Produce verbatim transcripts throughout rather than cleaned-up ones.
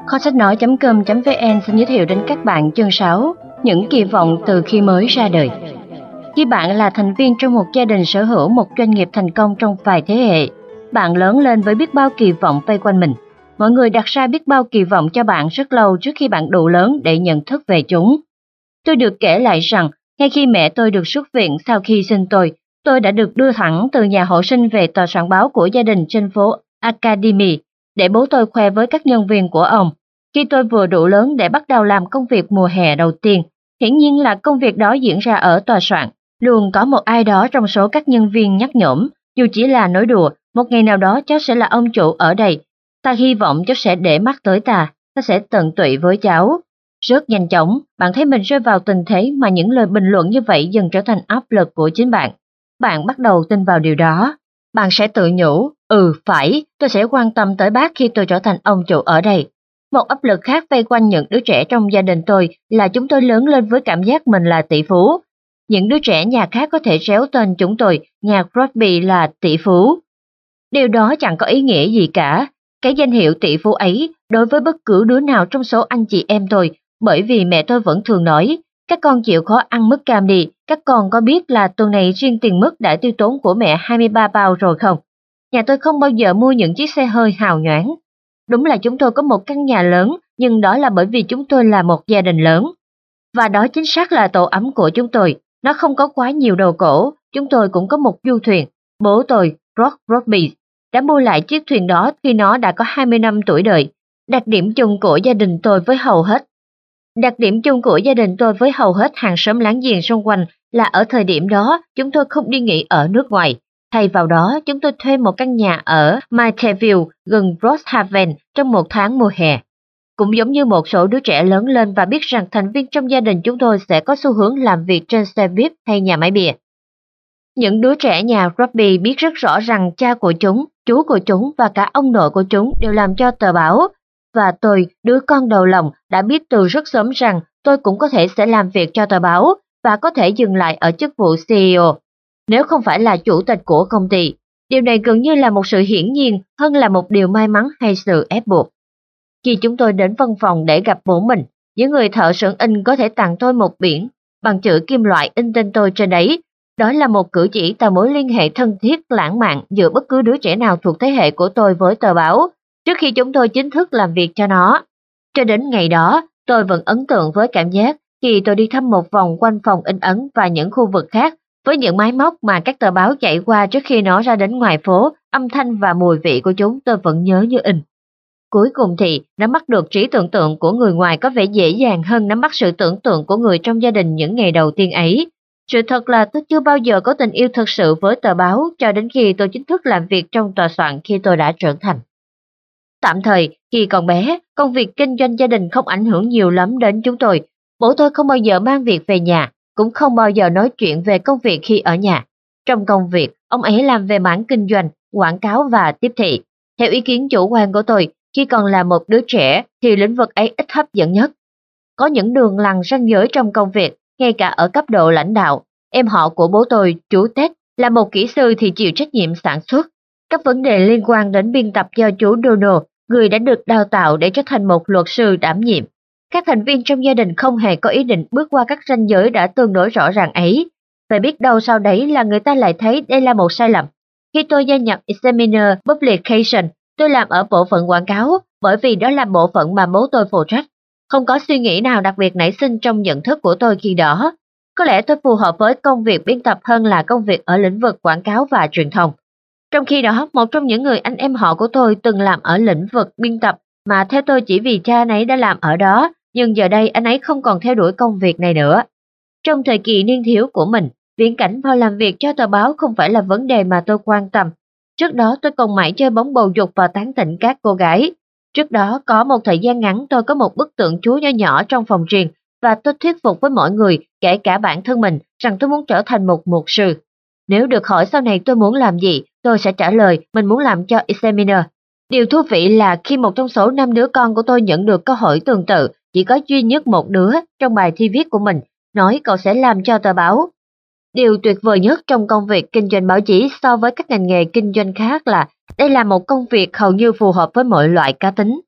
Kho sách nói.com.vn xin giới thiệu đến các bạn chương sáu, những kỳ vọng từ khi mới ra đời. Khi bạn là thành viên trong một gia đình sở hữu một doanh nghiệp thành công trong vài thế hệ, bạn lớn lên với biết bao kỳ vọng vây quanh mình. Mọi người đặt ra biết bao kỳ vọng cho bạn rất lâu trước khi bạn đủ lớn để nhận thức về chúng. Tôi được kể lại rằng, ngay khi mẹ tôi được xuất viện sau khi sinh tôi, tôi đã được đưa thẳng từ nhà hộ sinh về tòa soạn báo của gia đình trên phố Academy để bố tôi khoe với các nhân viên của ông. Khi tôi vừa đủ lớn để bắt đầu làm công việc mùa hè đầu tiên, hiển nhiên là công việc đó diễn ra ở tòa soạn. Luôn có một ai đó trong số các nhân viên nhắc nhổm, dù chỉ là nói đùa, một ngày nào đó cháu sẽ là ông chủ ở đây. Ta hy vọng cháu sẽ để mắt tới ta, ta sẽ tận tụy với cháu. Rất nhanh chóng, bạn thấy mình rơi vào tình thế mà những lời bình luận như vậy dần trở thành áp lực của chính bạn. Bạn bắt đầu tin vào điều đó. Bạn sẽ tự nhủ, ừ phải, tôi sẽ quan tâm tới bác khi tôi trở thành ông chủ ở đây. Một áp lực khác vây quanh những đứa trẻ trong gia đình tôi là chúng tôi lớn lên với cảm giác mình là tỷ phú. Những đứa trẻ nhà khác có thể réo tên chúng tôi, nhà Crosby là tỷ phú. Điều đó chẳng có ý nghĩa gì cả. Cái danh hiệu tỷ phú ấy đối với bất cứ đứa nào trong số anh chị em tôi, bởi vì mẹ tôi vẫn thường nói, các con chịu khó ăn mứt cam đi, các con có biết là tuần này riêng tiền mứt đã tiêu tốn của mẹ hai mươi ba bao rồi không? Nhà tôi không bao giờ mua những chiếc xe hơi hào nhoáng. Đúng là chúng tôi có một căn nhà lớn, nhưng đó là bởi vì chúng tôi là một gia đình lớn. Và đó chính xác là tổ ấm của chúng tôi. Nó không có quá nhiều đồ cổ, chúng tôi cũng có một du thuyền. Bố tôi, Rock Crosby, đã mua lại chiếc thuyền đó khi nó đã có hai mươi năm tuổi đời. Đặc điểm chung của gia đình tôi với hầu hết Đặc điểm chung của gia đình tôi với hầu hết hàng xóm láng giềng xung quanh là ở thời điểm đó chúng tôi không đi nghỉ ở nước ngoài. Thay vào đó, chúng tôi thuê một căn nhà ở Mayteville gần Brookhaven trong một tháng mùa hè. Cũng giống như một số đứa trẻ lớn lên và biết rằng thành viên trong gia đình chúng tôi sẽ có xu hướng làm việc trên xe buýt hay nhà máy bìa. Những đứa trẻ nhà Crosby biết rất rõ rằng cha của chúng, chú của chúng và cả ông nội của chúng đều làm cho tờ báo. Và tôi, đứa con đầu lòng, đã biết từ rất sớm rằng tôi cũng có thể sẽ làm việc cho tờ báo và có thể dừng lại ở chức vụ xê e ô. Nếu không phải là chủ tịch của công ty, điều này gần như là một sự hiển nhiên hơn là một điều may mắn hay sự ép buộc. Khi chúng tôi đến văn phòng để gặp bố mình, những người thợ xưởng in có thể tặng tôi một biển bằng chữ kim loại in tên tôi trên đấy. Đó là một cử chỉ tạo mối liên hệ thân thiết lãng mạn giữa bất cứ đứa trẻ nào thuộc thế hệ của tôi với tờ báo, trước khi chúng tôi chính thức làm việc cho nó. Cho đến ngày đó, tôi vẫn ấn tượng với cảm giác khi tôi đi thăm một vòng quanh phòng in ấn và những khu vực khác, với những máy móc mà các tờ báo chạy qua trước khi nó ra đến ngoài phố, âm thanh và mùi vị của chúng tôi vẫn nhớ như in. Cuối cùng thì, nắm bắt được trí tưởng tượng của người ngoài có vẻ dễ dàng hơn nắm bắt sự tưởng tượng của người trong gia đình những ngày đầu tiên ấy. Sự thật là tôi chưa bao giờ có tình yêu thực sự với tờ báo cho đến khi tôi chính thức làm việc trong tòa soạn khi tôi đã trưởng thành. Tạm thời, khi còn bé, công việc kinh doanh gia đình không ảnh hưởng nhiều lắm đến chúng tôi. Bố tôi không bao giờ mang việc về nhà, cũng không bao giờ nói chuyện về công việc khi ở nhà. Trong công việc, ông ấy làm về mảng kinh doanh, quảng cáo và tiếp thị. Theo ý kiến chủ quan của tôi, khi còn là một đứa trẻ thì lĩnh vực ấy ít hấp dẫn nhất. Có những đường lằn ranh giới trong công việc, ngay cả ở cấp độ lãnh đạo. Em họ của bố tôi, chú Ted, là một kỹ sư thì chịu trách nhiệm sản xuất. Các vấn đề liên quan đến biên tập do chú Donald, người đã được đào tạo để trở thành một luật sư đảm nhiệm. Các thành viên trong gia đình không hề có ý định bước qua các ranh giới đã tương đối rõ ràng ấy. Phải biết đâu sau đấy là người ta lại thấy đây là một sai lầm. Khi tôi gia nhập Examiner Publication, tôi làm ở bộ phận quảng cáo, bởi vì đó là bộ phận mà bố tôi phụ trách. Không có suy nghĩ nào đặc biệt nảy sinh trong nhận thức của tôi khi đó. Có lẽ tôi phù hợp với công việc biên tập hơn là công việc ở lĩnh vực quảng cáo và truyền thông. Trong khi đó, một trong những người anh em họ của tôi từng làm ở lĩnh vực biên tập mà theo tôi chỉ vì cha anh ấy đã làm ở đó, nhưng giờ đây anh ấy không còn theo đuổi công việc này nữa. Trong thời kỳ niên thiếu của mình, viễn cảnh vào làm việc cho tờ báo không phải là vấn đề mà tôi quan tâm. Trước đó tôi còn mãi chơi bóng bầu dục và tán tỉnh các cô gái. Trước đó có một thời gian ngắn tôi có một bức tượng Chúa nho nhỏ trong phòng riêng và tôi thuyết phục với mọi người, kể cả bản thân mình, rằng tôi muốn trở thành một mục sư. Nếu được hỏi sau này tôi muốn làm gì, tôi sẽ trả lời mình muốn làm cho Examiner. Điều thú vị là khi một trong số năm đứa con của tôi nhận được câu hỏi tương tự, chỉ có duy nhất một đứa trong bài thi viết của mình nói cậu sẽ làm cho tờ báo. Điều tuyệt vời nhất trong công việc kinh doanh báo chí so với các ngành nghề kinh doanh khác là đây là một công việc hầu như phù hợp với mọi loại cá tính.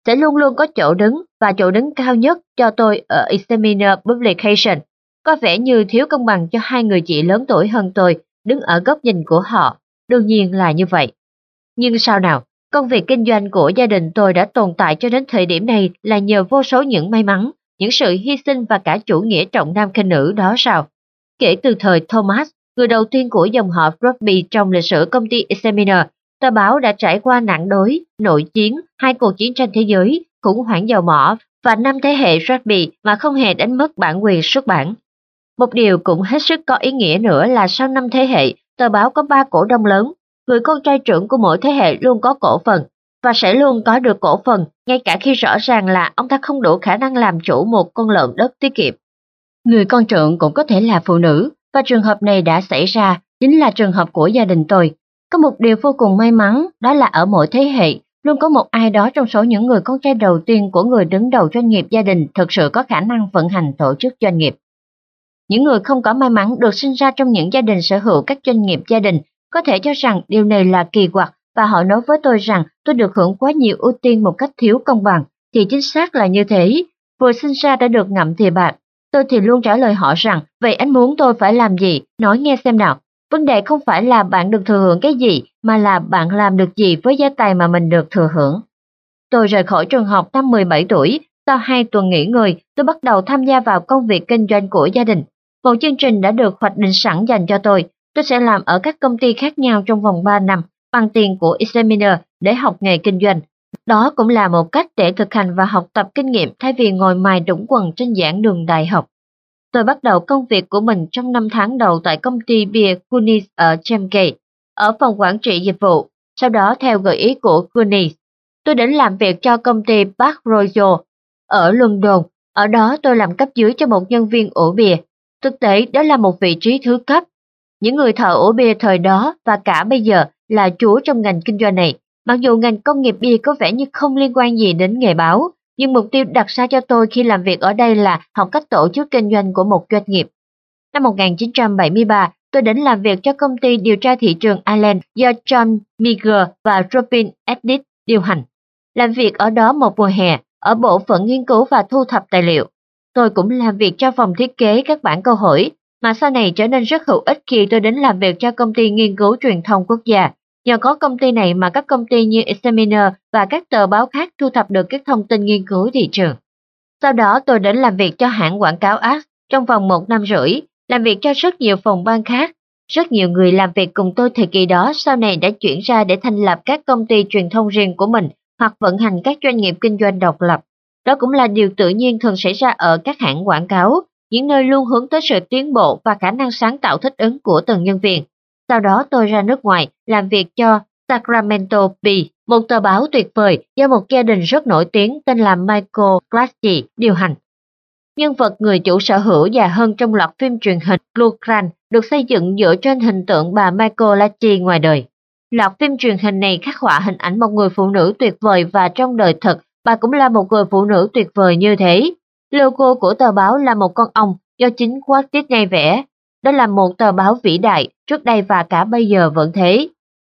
sẽ luôn luôn có chỗ đứng và chỗ đứng cao nhất cho tôi ở Examiner Publication. Có vẻ như thiếu công bằng cho hai người chị lớn tuổi hơn tôi, đứng ở góc nhìn của họ. Đương nhiên là như vậy. Nhưng sao nào, công việc kinh doanh của gia đình tôi đã tồn tại cho đến thời điểm này là nhờ vô số những may mắn, những sự hy sinh và cả chủ nghĩa trọng nam khinh nữ đó sao? Kể từ thời Thomas, người đầu tiên của dòng họ Rugby trong lịch sử công ty Examiner, tờ báo đã trải qua nạn đói, nội chiến, hai cuộc chiến tranh thế giới, khủng hoảng dầu mỏ và năm thế hệ Rugby mà không hề đánh mất bản quyền xuất bản. Một điều cũng hết sức có ý nghĩa nữa là sau năm thế hệ, tờ báo có ba cổ đông lớn, người con trai trưởng của mỗi thế hệ luôn có cổ phần, và sẽ luôn có được cổ phần, ngay cả khi rõ ràng là ông ta không đủ khả năng làm chủ một con lợn đất tiết kiệm. Người con trưởng cũng có thể là phụ nữ, và trường hợp này đã xảy ra, chính là trường hợp của gia đình tôi. Có một điều vô cùng may mắn, đó là ở mỗi thế hệ, luôn có một ai đó trong số những người con trai đầu tiên của người đứng đầu doanh nghiệp gia đình thực sự có khả năng vận hành tổ chức doanh nghiệp. Những người không có may mắn được sinh ra trong những gia đình sở hữu các doanh nghiệp gia đình có thể cho rằng điều này là kỳ quặc, và họ nói với tôi rằng tôi được hưởng quá nhiều ưu tiên một cách thiếu công bằng, thì chính xác là như thế. Vừa sinh ra đã được ngậm thìa bạc, tôi thì luôn trả lời họ rằng, vậy anh muốn tôi phải làm gì, nói nghe xem nào. Vấn đề không phải là bạn được thừa hưởng cái gì, mà là bạn làm được gì với gia tài mà mình được thừa hưởng. Tôi rời khỏi trường học năm mười bảy tuổi, sau hai tuần nghỉ ngơi, tôi bắt đầu tham gia vào công việc kinh doanh của gia đình. Một chương trình đã được hoạch định sẵn dành cho tôi. Tôi sẽ làm ở các công ty khác nhau trong vòng ba năm, bằng tiền của Examiner để học nghề kinh doanh. Đó cũng là một cách để thực hành và học tập kinh nghiệm thay vì ngồi mài đũng quần trên giảng đường đại học. Tôi bắt đầu công việc của mình trong năm tháng đầu tại công ty bia Guinness ở Chelmsgate, ở phòng quản trị dịch vụ. Sau đó theo gợi ý của Guinness, tôi đến làm việc cho công ty Park Royal ở London. Ở đó tôi làm cấp dưới cho một nhân viên ủ bia. Thực tế đó là một vị trí thứ cấp. Những người thợ ủ bia thời đó và cả bây giờ là chúa trong ngành kinh doanh này. Mặc dù ngành công nghiệp bia có vẻ như không liên quan gì đến nghề báo, nhưng mục tiêu đặt ra cho tôi khi làm việc ở đây là học cách tổ chức kinh doanh của một doanh nghiệp. Năm một nghìn chín trăm bảy mươi ba, tôi đến làm việc cho công ty điều tra thị trường Ireland do John Meagher và Robin Edith điều hành. Làm việc ở đó một mùa hè, ở bộ phận nghiên cứu và thu thập tài liệu. Tôi cũng làm việc cho phòng thiết kế các bản câu hỏi, mà sau này trở nên rất hữu ích khi tôi đến làm việc cho công ty nghiên cứu truyền thông quốc gia. Nhờ có công ty này mà các công ty như Examiner và các tờ báo khác thu thập được các thông tin nghiên cứu thị trường. Sau đó tôi đến làm việc cho hãng quảng cáo Axe trong vòng một năm rưỡi, làm việc cho rất nhiều phòng ban khác. Rất nhiều người làm việc cùng tôi thời kỳ đó sau này đã chuyển ra để thành lập các công ty truyền thông riêng của mình hoặc vận hành các doanh nghiệp kinh doanh độc lập. Đó cũng là điều tự nhiên thường xảy ra ở các hãng quảng cáo, những nơi luôn hướng tới sự tiến bộ và khả năng sáng tạo thích ứng của từng nhân viên. Sau đó tôi ra nước ngoài làm việc cho Sacramento Bee, một tờ báo tuyệt vời do một gia đình rất nổi tiếng tên là Michael Glassy điều hành. Nhân vật người chủ sở hữu già hơn trong loạt phim truyền hình Blue Grant được xây dựng dựa trên hình tượng bà Michael Glassy ngoài đời. Loạt phim truyền hình này khắc họa hình ảnh một người phụ nữ tuyệt vời và trong đời thật, bà cũng là một người phụ nữ tuyệt vời như thế. Logo của tờ báo là một con ong do chính Walt Disney vẽ. Đó là một tờ báo vĩ đại, trước đây và cả bây giờ vẫn thế.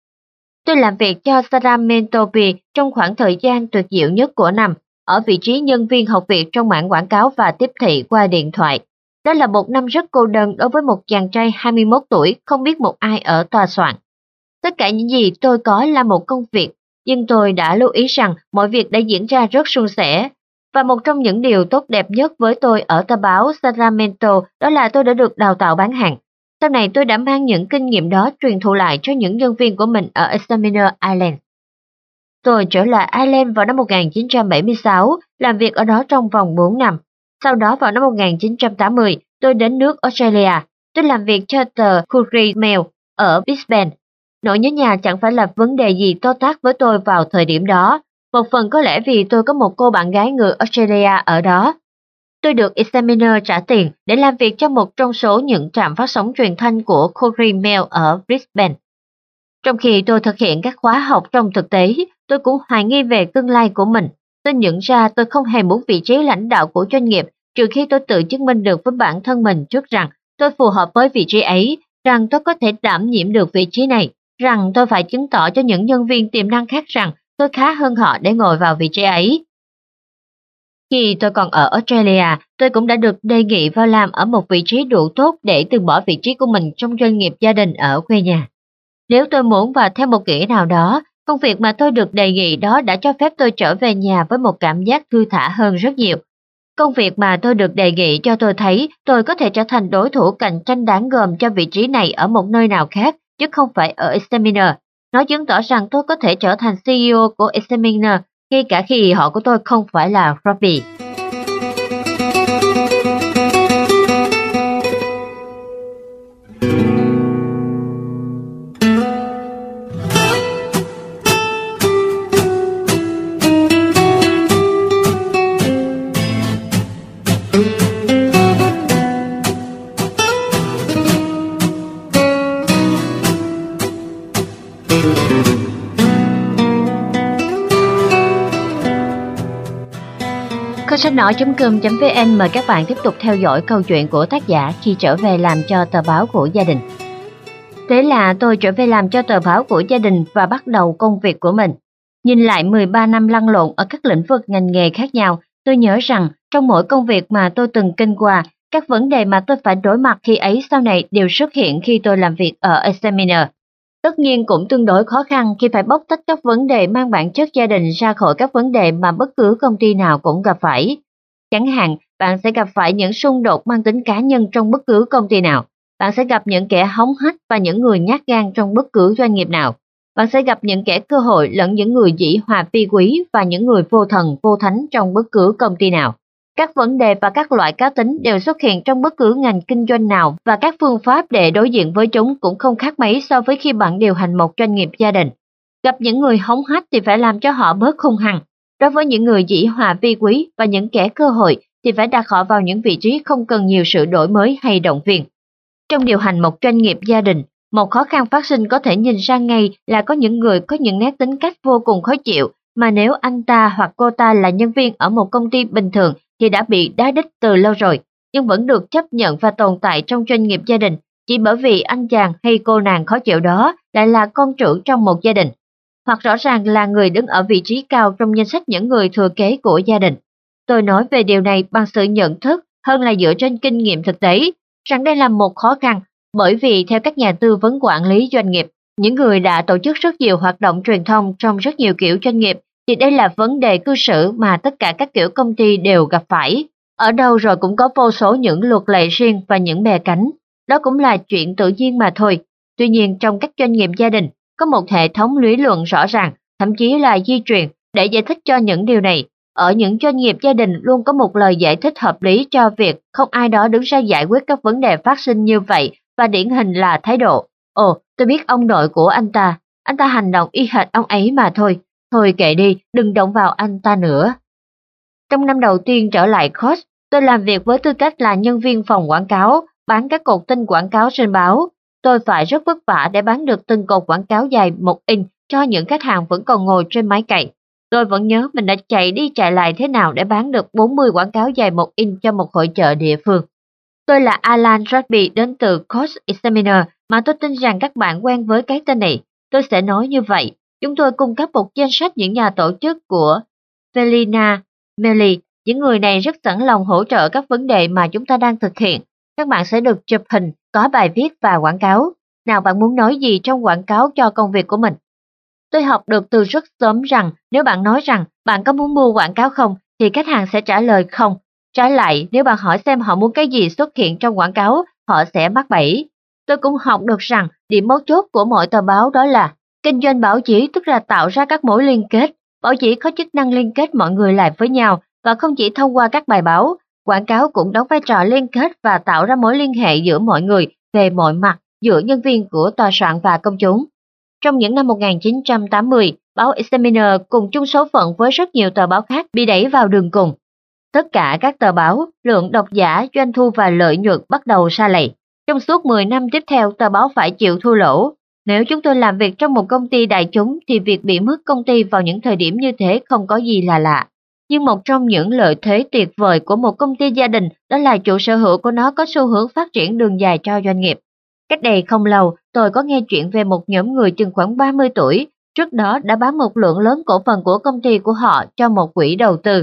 Tôi làm việc cho Sacramento Bee trong khoảng thời gian tuyệt diệu nhất của năm, ở vị trí nhân viên học việc trong mảng quảng cáo và tiếp thị qua điện thoại. Đó là một năm rất cô đơn đối với một chàng trai hai mươi mốt tuổi không biết một ai ở tòa soạn. Tất cả những gì tôi có là một công việc, nhưng tôi đã lưu ý rằng mọi việc đã diễn ra rất suôn sẻ. Và một trong những điều tốt đẹp nhất với tôi ở tờ báo Sacramento đó là tôi đã được đào tạo bán hàng. Sau này tôi đã mang những kinh nghiệm đó truyền thụ lại cho những nhân viên của mình ở Examiner Ireland. Tôi trở lại Ireland vào năm một nghìn chín trăm bảy mươi sáu, làm việc ở đó trong vòng bốn năm. Sau đó vào năm một nghìn chín trăm tám mươi, tôi đến nước Australia. Tôi làm việc cho tờ Courier Mail ở Brisbane. Nỗi nhớ nhà chẳng phải là vấn đề gì to tát với tôi vào thời điểm đó. Một phần có lẽ vì tôi có một cô bạn gái người Australia ở đó. Tôi được Examiner trả tiền để làm việc cho một trong số những trạm phát sóng truyền thanh của Courier Mail ở Brisbane. Trong khi tôi thực hiện các khóa học trong thực tế, tôi cũng hoài nghi về tương lai của mình. Tôi nhận ra tôi không hề muốn vị trí lãnh đạo của doanh nghiệp trừ khi tôi tự chứng minh được với bản thân mình trước rằng tôi phù hợp với vị trí ấy, rằng tôi có thể đảm nhiệm được vị trí này, rằng tôi phải chứng tỏ cho những nhân viên tiềm năng khác rằng tôi khá hơn họ để ngồi vào vị trí ấy. Khi tôi còn ở Australia, tôi cũng đã được đề nghị vào làm ở một vị trí đủ tốt để từ bỏ vị trí của mình trong doanh nghiệp gia đình ở quê nhà. Nếu tôi muốn và theo một nghĩa nào đó, công việc mà tôi được đề nghị đó đã cho phép tôi trở về nhà với một cảm giác thư thả hơn rất nhiều. Công việc mà tôi được đề nghị cho tôi thấy tôi có thể trở thành đối thủ cạnh tranh đáng gờm cho vị trí này ở một nơi nào khác, chứ không phải ở Examiner. Nó chứng tỏ rằng tôi có thể trở thành xê e ô của Examiner, ngay cả khi họ của tôi không phải là Robbie. Kho sách nói chấm com chấm vn mời các bạn tiếp tục theo dõi câu chuyện của tác giả khi trở về làm cho tờ báo của gia đình. Thế là tôi trở về làm cho tờ báo của gia đình và bắt đầu công việc của mình. Nhìn lại mười ba năm lăn lộn ở các lĩnh vực ngành nghề khác nhau, tôi nhớ rằng trong mỗi công việc mà tôi từng kinh qua, các vấn đề mà tôi phải đối mặt khi ấy sau này đều xuất hiện khi tôi làm việc ở Examiner. Tất nhiên cũng tương đối khó khăn khi phải bóc tách các vấn đề mang bản chất gia đình ra khỏi các vấn đề mà bất cứ công ty nào cũng gặp phải. Chẳng hạn, bạn sẽ gặp phải những xung đột mang tính cá nhân trong bất cứ công ty nào. Bạn sẽ gặp những kẻ hống hách và những người nhát gan trong bất cứ doanh nghiệp nào. Bạn sẽ gặp những kẻ cơ hội lẫn những người dĩ hòa vi quý và những người vô thần, vô thánh trong bất cứ công ty nào. Các vấn đề và các loại cá tính đều xuất hiện trong bất cứ ngành kinh doanh nào và các phương pháp để đối diện với chúng cũng không khác mấy so với khi bạn điều hành một doanh nghiệp gia đình. Gặp những người hống hách thì phải làm cho họ bớt hung hăng. Đối với những người dĩ hòa vi quý và những kẻ cơ hội thì phải đặt họ vào những vị trí không cần nhiều sự đổi mới hay động viên. Trong điều hành một doanh nghiệp gia đình, một khó khăn phát sinh có thể nhìn ra ngay là có những người có những nét tính cách vô cùng khó chịu mà nếu anh ta hoặc cô ta là nhân viên ở một công ty bình thường thì đã bị đá đít từ lâu rồi, nhưng vẫn được chấp nhận và tồn tại trong doanh nghiệp gia đình chỉ bởi vì anh chàng hay cô nàng khó chịu đó lại là con trưởng trong một gia đình, hoặc rõ ràng là người đứng ở vị trí cao trong danh sách những người thừa kế của gia đình. Tôi nói về điều này bằng sự nhận thức hơn là dựa trên kinh nghiệm thực tế, rằng đây là một khó khăn, bởi vì theo các nhà tư vấn quản lý doanh nghiệp, những người đã tổ chức rất nhiều hoạt động truyền thông trong rất nhiều kiểu doanh nghiệp, thì đây là vấn đề cư xử mà tất cả các kiểu công ty đều gặp phải. Ở đâu rồi cũng có vô số những luật lệ riêng và những bè cánh. Đó cũng là chuyện tự nhiên mà thôi. Tuy nhiên trong các doanh nghiệp gia đình, có một hệ thống lý luận rõ ràng, thậm chí là di truyền, để giải thích cho những điều này. Ở những doanh nghiệp gia đình luôn có một lời giải thích hợp lý cho việc không ai đó đứng ra giải quyết các vấn đề phát sinh như vậy, và điển hình là thái độ. Ồ, tôi biết ông nội của anh ta, anh ta hành động y hệt ông ấy mà thôi. Thôi kệ đi, đừng động vào anh ta nữa. Trong năm đầu tiên trở lại Coach, tôi làm việc với tư cách là nhân viên phòng quảng cáo, bán các cột tin quảng cáo trên báo. Tôi phải rất vất vả để bán được từng cột quảng cáo dài một inch cho những khách hàng vẫn còn ngồi trên máy cày. Tôi vẫn nhớ mình đã chạy đi chạy lại thế nào để bán được bốn mươi quảng cáo dài một inch cho một hội chợ địa phương. Tôi là Alan Rugby đến từ Coach Examiner, mà tôi tin rằng các bạn quen với cái tên này. Tôi sẽ nói như vậy. Chúng tôi cung cấp một danh sách những nhà tổ chức của Felina Melly. Những người này rất sẵn lòng hỗ trợ các vấn đề mà chúng ta đang thực hiện. Các bạn sẽ được chụp hình, có bài viết và quảng cáo. Nào, bạn muốn nói gì trong quảng cáo cho công việc của mình? Tôi học được từ rất sớm rằng nếu bạn nói rằng bạn có muốn mua quảng cáo không, thì khách hàng sẽ trả lời không. Trái lại, nếu bạn hỏi xem họ muốn cái gì xuất hiện trong quảng cáo, họ sẽ mắc bẫy. Tôi cũng học được rằng điểm mấu chốt của mỗi tờ báo đó là kinh doanh báo chí, tức là tạo ra các mối liên kết. Báo chí có chức năng liên kết mọi người lại với nhau, và không chỉ thông qua các bài báo, quảng cáo cũng đóng vai trò liên kết và tạo ra mối liên hệ giữa mọi người về mọi mặt, giữa nhân viên của tòa soạn và công chúng. Trong những năm một nghìn chín trăm tám mươi, báo Examiner cùng chung số phận với rất nhiều tờ báo khác bị đẩy vào đường cùng. Tất cả các tờ báo, lượng độc giả, doanh thu và lợi nhuận bắt đầu sa lầy. Trong suốt mười năm tiếp theo, tờ báo phải chịu thua lỗ. Nếu chúng tôi làm việc trong một công ty đại chúng thì việc bị mất công ty vào những thời điểm như thế không có gì là lạ. Nhưng một trong những lợi thế tuyệt vời của một công ty gia đình đó là chủ sở hữu của nó có xu hướng phát triển đường dài cho doanh nghiệp. Cách đây không lâu, tôi có nghe chuyện về một nhóm người chừng khoảng ba mươi tuổi, trước đó đã bán một lượng lớn cổ phần của công ty của họ cho một quỹ đầu tư.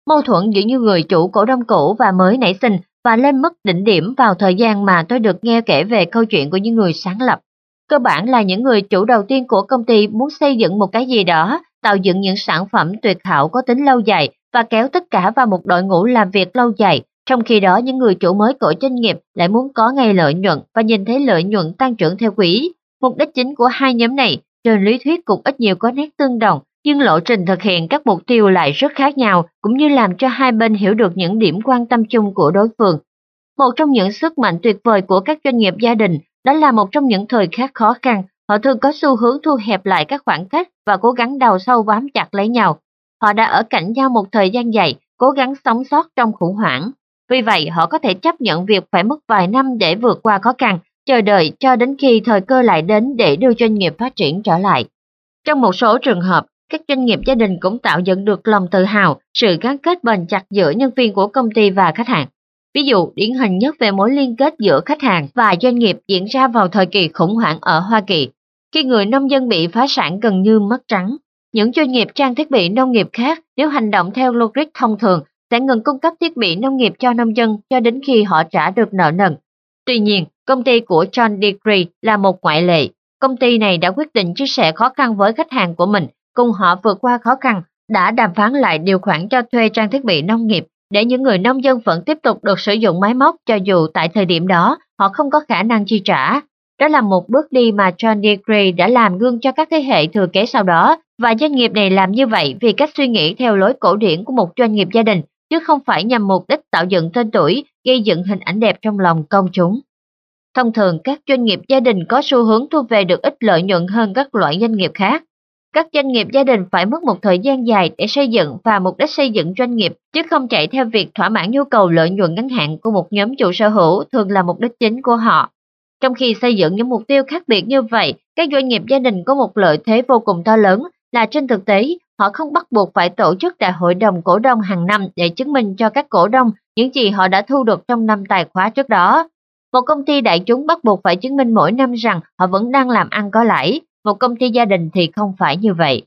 Mâu thuẫn giữa những người chủ cổ đông cũ và mới nảy sinh và lên mức đỉnh điểm vào thời gian mà tôi được nghe kể về câu chuyện của những người sáng lập. Cơ bản là những người chủ đầu tiên của công ty muốn xây dựng một cái gì đó, tạo dựng những sản phẩm tuyệt hảo có tính lâu dài và kéo tất cả vào một đội ngũ làm việc lâu dài. Trong khi đó, những người chủ mới của doanh nghiệp lại muốn có ngay lợi nhuận và nhìn thấy lợi nhuận tăng trưởng theo quý. Mục đích chính của hai nhóm này, trên lý thuyết cũng ít nhiều có nét tương đồng, nhưng lộ trình thực hiện các mục tiêu lại rất khác nhau, cũng như làm cho hai bên hiểu được những điểm quan tâm chung của đối phương. Một trong những sức mạnh tuyệt vời của các doanh nghiệp gia đình, đó là một trong những thời khắc khó khăn, họ thường có xu hướng thu hẹp lại các khoảng cách và cố gắng đào sâu bám chặt lấy nhau. Họ đã ở cạnh nhau một thời gian dài, cố gắng sống sót trong khủng hoảng. Vì vậy, họ có thể chấp nhận việc phải mất vài năm để vượt qua khó khăn, chờ đợi cho đến khi thời cơ lại đến để đưa doanh nghiệp phát triển trở lại. Trong một số trường hợp, các doanh nghiệp gia đình cũng tạo dựng được lòng tự hào, sự gắn kết bền chặt giữa nhân viên của công ty và khách hàng. Ví dụ, điển hình nhất về mối liên kết giữa khách hàng và doanh nghiệp diễn ra vào thời kỳ khủng hoảng ở Hoa Kỳ, khi người nông dân bị phá sản gần như mất trắng. Những doanh nghiệp trang thiết bị nông nghiệp khác, nếu hành động theo logic thông thường, sẽ ngừng cung cấp thiết bị nông nghiệp cho nông dân cho đến khi họ trả được nợ nần. Tuy nhiên, công ty của John Deere là một ngoại lệ. Công ty này đã quyết định chia sẻ khó khăn với khách hàng của mình, cùng họ vượt qua khó khăn, đã đàm phán lại điều khoản cho thuê trang thiết bị nông nghiệp để những người nông dân vẫn tiếp tục được sử dụng máy móc cho dù tại thời điểm đó họ không có khả năng chi trả. Đó là một bước đi mà John Deere đã làm gương cho các thế hệ thừa kế sau đó, và doanh nghiệp này làm như vậy vì cách suy nghĩ theo lối cổ điển của một doanh nghiệp gia đình, chứ không phải nhằm mục đích tạo dựng tên tuổi, gây dựng hình ảnh đẹp trong lòng công chúng. Thông thường, các doanh nghiệp gia đình có xu hướng thu về được ít lợi nhuận hơn các loại doanh nghiệp khác. Các doanh nghiệp gia đình phải mất một thời gian dài để xây dựng và mục đích xây dựng doanh nghiệp, chứ không chạy theo việc thỏa mãn nhu cầu lợi nhuận ngắn hạn của một nhóm chủ sở hữu thường là mục đích chính của họ. Trong khi xây dựng những mục tiêu khác biệt như vậy, các doanh nghiệp gia đình có một lợi thế vô cùng to lớn là trên thực tế, họ không bắt buộc phải tổ chức đại hội đồng cổ đông hàng năm để chứng minh cho các cổ đông những gì họ đã thu được trong năm tài khóa trước đó. Một công ty đại chúng bắt buộc phải chứng minh mỗi năm rằng họ vẫn đang làm ăn có lãi, một công ty gia đình thì không phải như vậy.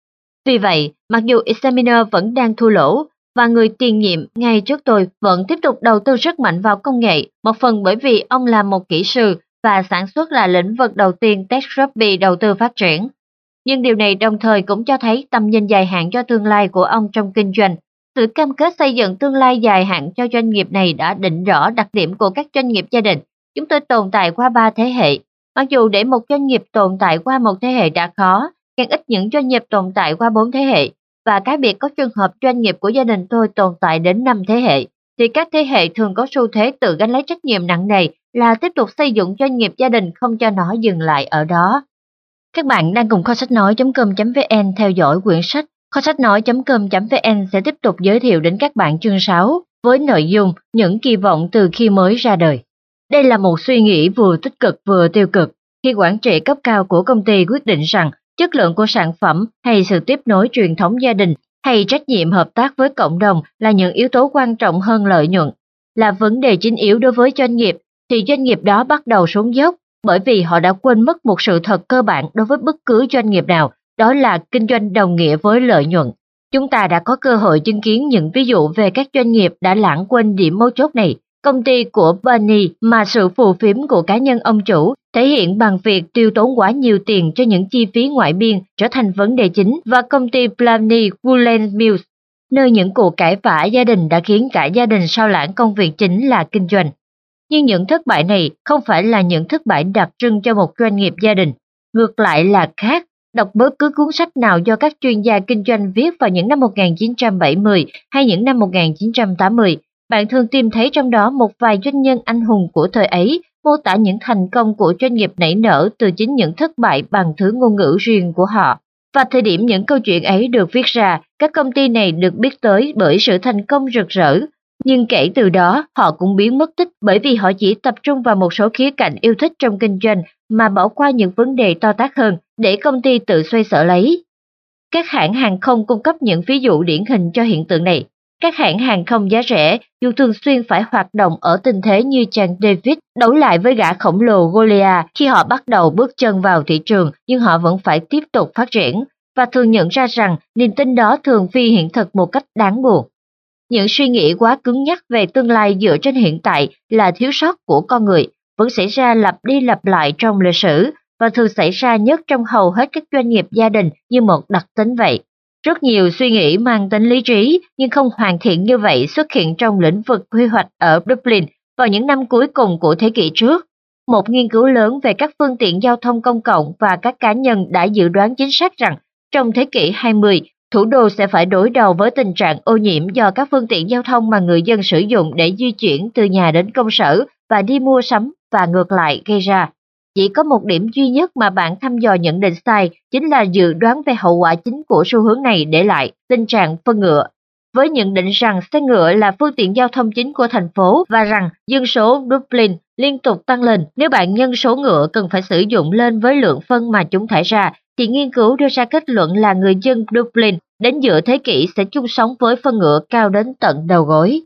Vì vậy, mặc dù Examiner vẫn đang thua lỗ, và người tiền nhiệm ngay trước tôi vẫn tiếp tục đầu tư rất mạnh vào công nghệ, một phần bởi vì ông là một kỹ sư và sản xuất là lĩnh vực đầu tiên TechRugby đầu tư phát triển. Nhưng điều này đồng thời cũng cho thấy tầm nhìn dài hạn cho tương lai của ông trong kinh doanh. Sự cam kết xây dựng tương lai dài hạn cho doanh nghiệp này đã định rõ đặc điểm của các doanh nghiệp gia đình. Chúng tôi tồn tại qua ba thế hệ. Mặc dù để một doanh nghiệp tồn tại qua một thế hệ đã khó, càng ít những doanh nghiệp tồn tại qua bốn thế hệ, và cái biệt có trường hợp doanh nghiệp của gia đình tôi tồn tại đến năm thế hệ, thì các thế hệ thường có xu thế tự gánh lấy trách nhiệm nặng nề là tiếp tục xây dựng doanh nghiệp gia đình không cho nó dừng lại ở đó. Các bạn đang cùng kho sách nói chấm com chấm vn theo dõi quyển sách. Kho sách nói chấm com chấm vn sẽ tiếp tục giới thiệu đến các bạn chương sáu với nội dung những kỳ vọng từ khi mới ra đời. Đây là một suy nghĩ vừa tích cực vừa tiêu cực khi quản trị cấp cao của công ty quyết định rằng chất lượng của sản phẩm hay sự tiếp nối truyền thống gia đình hay trách nhiệm hợp tác với cộng đồng là những yếu tố quan trọng hơn lợi nhuận. Là vấn đề chính yếu đối với doanh nghiệp, thì doanh nghiệp đó bắt đầu xuống dốc bởi vì họ đã quên mất một sự thật cơ bản đối với bất cứ doanh nghiệp nào, đó là kinh doanh đồng nghĩa với lợi nhuận. Chúng ta đã có cơ hội chứng kiến những ví dụ về các doanh nghiệp đã lãng quên điểm mấu chốt này. Công ty của Bernie mà sự phù phiếm của cá nhân ông chủ thể hiện bằng việc tiêu tốn quá nhiều tiền cho những chi phí ngoại biên trở thành vấn đề chính, và công ty Plumney Woolen Mills, nơi những cuộc cãi vã gia đình đã khiến cả gia đình sao lãng công việc chính là kinh doanh. Nhưng những thất bại này không phải là những thất bại đặc trưng cho một doanh nghiệp gia đình, ngược lại là khác. Đọc bất cứ cuốn sách nào do các chuyên gia kinh doanh viết vào những năm một nghìn chín trăm bảy mươi hay những năm một nghìn chín trăm tám mươi, bạn thường tìm thấy trong đó một vài doanh nhân anh hùng của thời ấy mô tả những thành công của doanh nghiệp nảy nở từ chính những thất bại bằng thứ ngôn ngữ riêng của họ. Và thời điểm những câu chuyện ấy được viết ra, các công ty này được biết tới bởi sự thành công rực rỡ. Nhưng kể từ đó, họ cũng biến mất tích bởi vì họ chỉ tập trung vào một số khía cạnh yêu thích trong kinh doanh mà bỏ qua những vấn đề to tát hơn để công ty tự xoay sở lấy. Các hãng hàng không cung cấp những ví dụ điển hình cho hiện tượng này. Các hãng hàng không giá rẻ dù thường xuyên phải hoạt động ở tình thế như chàng David đấu lại với gã khổng lồ Goliath khi họ bắt đầu bước chân vào thị trường, nhưng họ vẫn phải tiếp tục phát triển và thường nhận ra rằng niềm tin đó thường phi hiện thực một cách đáng buồn. Những suy nghĩ quá cứng nhắc về tương lai dựa trên hiện tại là thiếu sót của con người, vẫn xảy ra lặp đi lặp lại trong lịch sử và thường xảy ra nhất trong hầu hết các doanh nghiệp gia đình như một đặc tính vậy. Rất nhiều suy nghĩ mang tính lý trí nhưng không hoàn thiện như vậy xuất hiện trong lĩnh vực quy hoạch ở Dublin vào những năm cuối cùng của thế kỷ trước. Một nghiên cứu lớn về các phương tiện giao thông công cộng và các cá nhân đã dự đoán chính xác rằng trong thế kỷ hai mươi, thủ đô sẽ phải đối đầu với tình trạng ô nhiễm do các phương tiện giao thông mà người dân sử dụng để di chuyển từ nhà đến công sở và đi mua sắm và ngược lại gây ra. Chỉ có một điểm duy nhất mà bản thăm dò nhận định sai, chính là dự đoán về hậu quả chính của xu hướng này để lại tình trạng phân ngựa. Với nhận định rằng xe ngựa là phương tiện giao thông chính của thành phố và rằng dân số Dublin liên tục tăng lên, nếu bạn nhân số ngựa cần phải sử dụng lên với lượng phân mà chúng thải ra, thì nghiên cứu đưa ra kết luận là người dân Dublin đến giữa thế kỷ sẽ chung sống với phân ngựa cao đến tận đầu gối.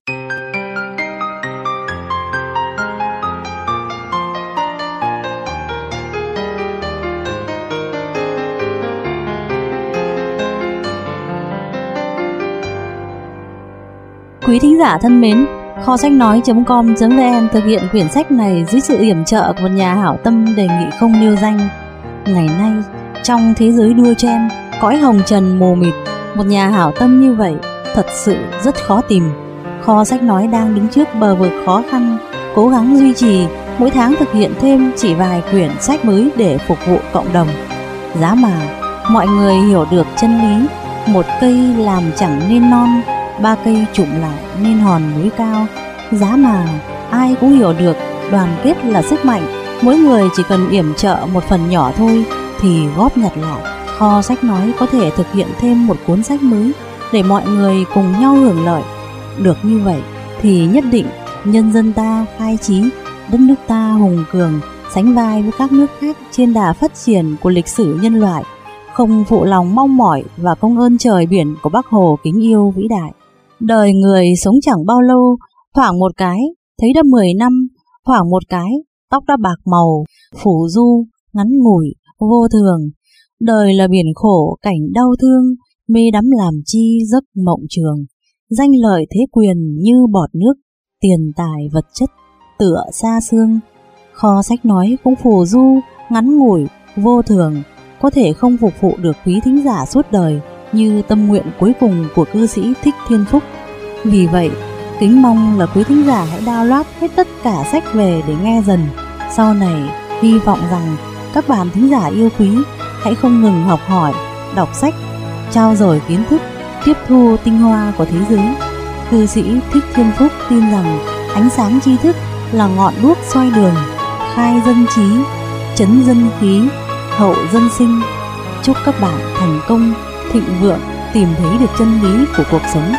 Quý thính giả thân mến, kho sách nói chấm com chấm vn thực hiện quyển sách này dưới sự yểm trợ của một nhà hảo tâm đề nghị không nêu danh. Ngày nay, trong thế giới đua chen, cõi hồng trần mù mịt, một nhà hảo tâm như vậy thật sự rất khó tìm. Kho sách nói đang đứng trước bờ vực khó khăn, cố gắng duy trì, mỗi tháng thực hiện thêm chỉ vài quyển sách mới để phục vụ cộng đồng. Giá mà mọi người hiểu được chân lý, một cây làm chẳng nên non, ba cây chụm lại nên hòn núi cao. Giá mà ai cũng hiểu được đoàn kết là sức mạnh, mỗi người chỉ cần yểm trợ một phần nhỏ thôi thì góp nhặt lại, kho sách nói có thể thực hiện thêm một cuốn sách mới để mọi người cùng nhau hưởng lợi. Được như vậy thì nhất định nhân dân ta khai trí, đất nước ta hùng cường, sánh vai với các nước khác trên đà phát triển của lịch sử nhân loại, không phụ lòng mong mỏi và công ơn trời biển của Bác Hồ kính yêu vĩ đại. Đời người sống chẳng bao lâu, thoảng một cái thấy đã mười năm, thoảng một cái tóc đã bạc màu, phủ du, ngắn ngủi, vô thường. Đời là biển khổ, cảnh đau thương, mê đắm làm chi giấc mộng trường. Danh lợi thế quyền như bọt nước, tiền tài vật chất tựa xa xương. Kho sách nói cũng phù du, ngắn ngủi, vô thường, có thể không phục vụ được quý thính giả suốt đời như tâm nguyện cuối cùng của cư sĩ Thích Thiên Phúc. Vì vậy, kính mong là quý thính giả hãy download hết tất cả sách về để nghe dần. Sau này, hy vọng rằng các bạn thính giả yêu quý hãy không ngừng học hỏi, đọc sách, trao dồi kiến thức, tiếp thu tinh hoa của thế giới. Cư sĩ Thích Thiên Phúc tin rằng ánh sáng tri thức là ngọn đuốc soi đường, khai dân trí, trấn dân khí, hậu dân sinh. Chúc các bạn thành công, thịnh vượng, tìm thấy được chân lý của cuộc sống.